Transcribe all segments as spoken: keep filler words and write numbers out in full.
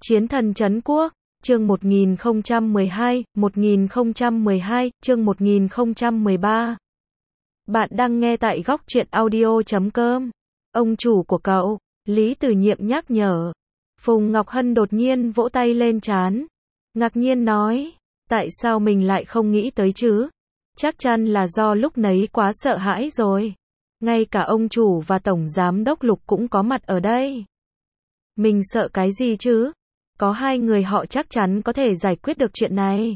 Chiến thần trấn quốc, chương một nghìn không trăm mười hai, một nghìn không trăm mười hai, chương một nghìn không trăm mười ba. Bạn đang nghe tại góc truyện audio chấm com. Ông chủ của cậu, Lý Từ Nhiệm nhắc nhở. Phùng Ngọc Hân đột nhiên vỗ tay lên trán, ngạc nhiên nói, tại sao mình lại không nghĩ tới chứ? Chắc chắn là do lúc nấy quá sợ hãi rồi. Ngay cả ông chủ và tổng giám đốc Lục cũng có mặt ở đây. Mình sợ cái gì chứ? Có hai người họ chắc chắn có thể giải quyết được chuyện này.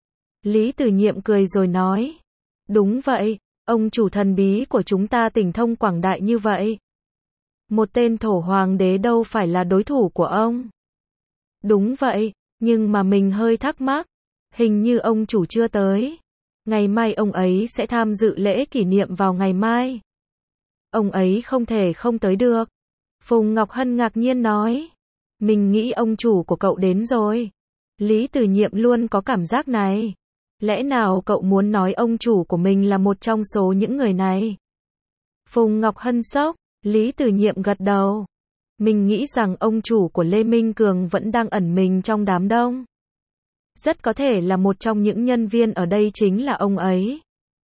Lý Từ Nhiệm cười rồi nói, đúng vậy, ông chủ thần bí của chúng ta tỉnh thông quảng đại như vậy. Một tên thổ hoàng đế đâu phải là đối thủ của ông. Đúng vậy, nhưng mà mình hơi thắc mắc, hình như ông chủ chưa tới. Ngày mai ông ấy sẽ tham dự lễ kỷ niệm vào ngày mai. Ông ấy không thể không tới được. Phùng Ngọc Hân ngạc nhiên nói, mình nghĩ ông chủ của cậu đến rồi. Lý Từ Nhiệm luôn có cảm giác này. Lẽ nào cậu muốn nói ông chủ của mình là một trong số những người này? Phùng Ngọc Hân sốc, Lý Từ Nhiệm gật đầu. Mình nghĩ rằng ông chủ của Lê Minh Cường vẫn đang ẩn mình trong đám đông. Rất có thể là một trong những nhân viên ở đây chính là ông ấy.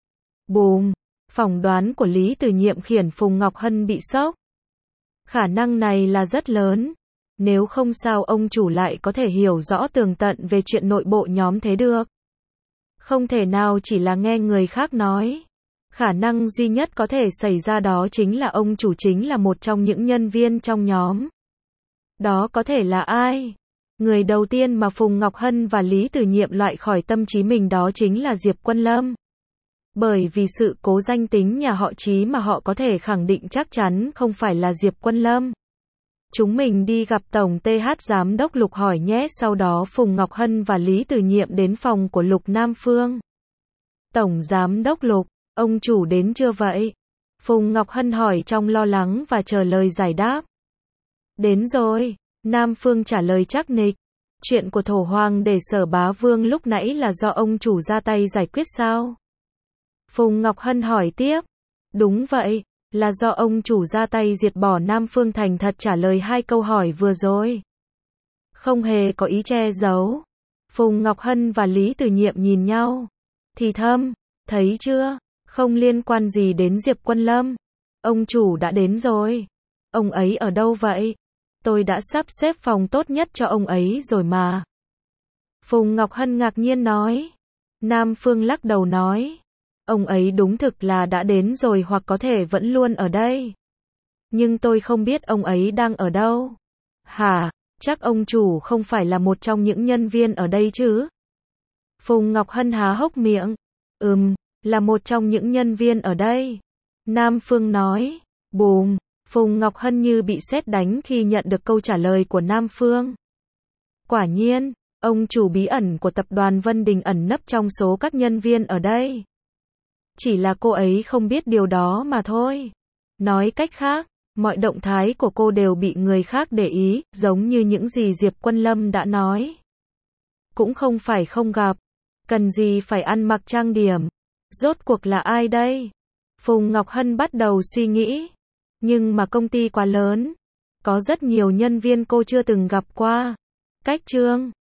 Bùm, phỏng đoán của Lý Từ Nhiệm khiến Phùng Ngọc Hân bị sốc. Khả năng này là rất lớn. Nếu không sao ông chủ lại có thể hiểu rõ tường tận về chuyện nội bộ nhóm thế được. Không thể nào chỉ là nghe người khác nói. Khả năng duy nhất có thể xảy ra đó chính là ông chủ chính là một trong những nhân viên trong nhóm. Đó có thể là ai? Người đầu tiên mà Phùng Ngọc Hân và Lý Từ Nhiệm loại khỏi tâm trí mình đó chính là Diệp Quân Lâm. Bởi vì sự cố danh tính nhà họ Chí mà họ có thể khẳng định chắc chắn không phải là Diệp Quân Lâm. Chúng mình đi gặp Tổng tê hát Giám đốc Lục hỏi nhé. Sau đó Phùng Ngọc Hân và Lý Từ Nhiệm đến phòng của Lục Nam Phương. Tổng Giám đốc Lục, ông chủ đến chưa vậy? Phùng Ngọc Hân hỏi trong lo lắng và chờ lời giải đáp. Đến rồi, Nam Phương trả lời chắc nịch. Chuyện của thổ hoàng để Sở Bá Vương lúc nãy là do ông chủ ra tay giải quyết sao? Phùng Ngọc Hân hỏi tiếp. Đúng vậy, là do ông chủ ra tay diệt bỏ. Nam Phương thành thật trả lời hai câu hỏi vừa rồi. Không hề có ý che giấu. Phùng Ngọc Hân và Lý Từ Nhiệm nhìn nhau. Thì thầm, thấy chưa? Không liên quan gì đến Diệp Quân Lâm. Ông chủ đã đến rồi. Ông ấy ở đâu vậy? Tôi đã sắp xếp phòng tốt nhất cho ông ấy rồi mà. Phùng Ngọc Hân ngạc nhiên nói. Nam Phương lắc đầu nói. Ông ấy đúng thực là đã đến rồi hoặc có thể vẫn luôn ở đây. Nhưng tôi không biết ông ấy đang ở đâu. Hả? Chắc ông chủ không phải là một trong những nhân viên ở đây chứ? Phùng Ngọc Hân há hốc miệng. Ừm, là một trong những nhân viên ở đây. Nam Phương nói. Bùm, Phùng Ngọc Hân như bị sét đánh khi nhận được câu trả lời của Nam Phương. Quả nhiên, ông chủ bí ẩn của tập đoàn Vân Đình ẩn nấp trong số các nhân viên ở đây. Chỉ là cô ấy không biết điều đó mà thôi. Nói cách khác, mọi động thái của cô đều bị người khác để ý, giống như những gì Diệp Quân Lâm đã nói. Cũng không phải không gặp. Cần gì phải ăn mặc trang điểm. Rốt cuộc là ai đây? Phùng Ngọc Hân bắt đầu suy nghĩ. Nhưng mà công ty quá lớn. Có rất nhiều nhân viên cô chưa từng gặp qua. Cách Trương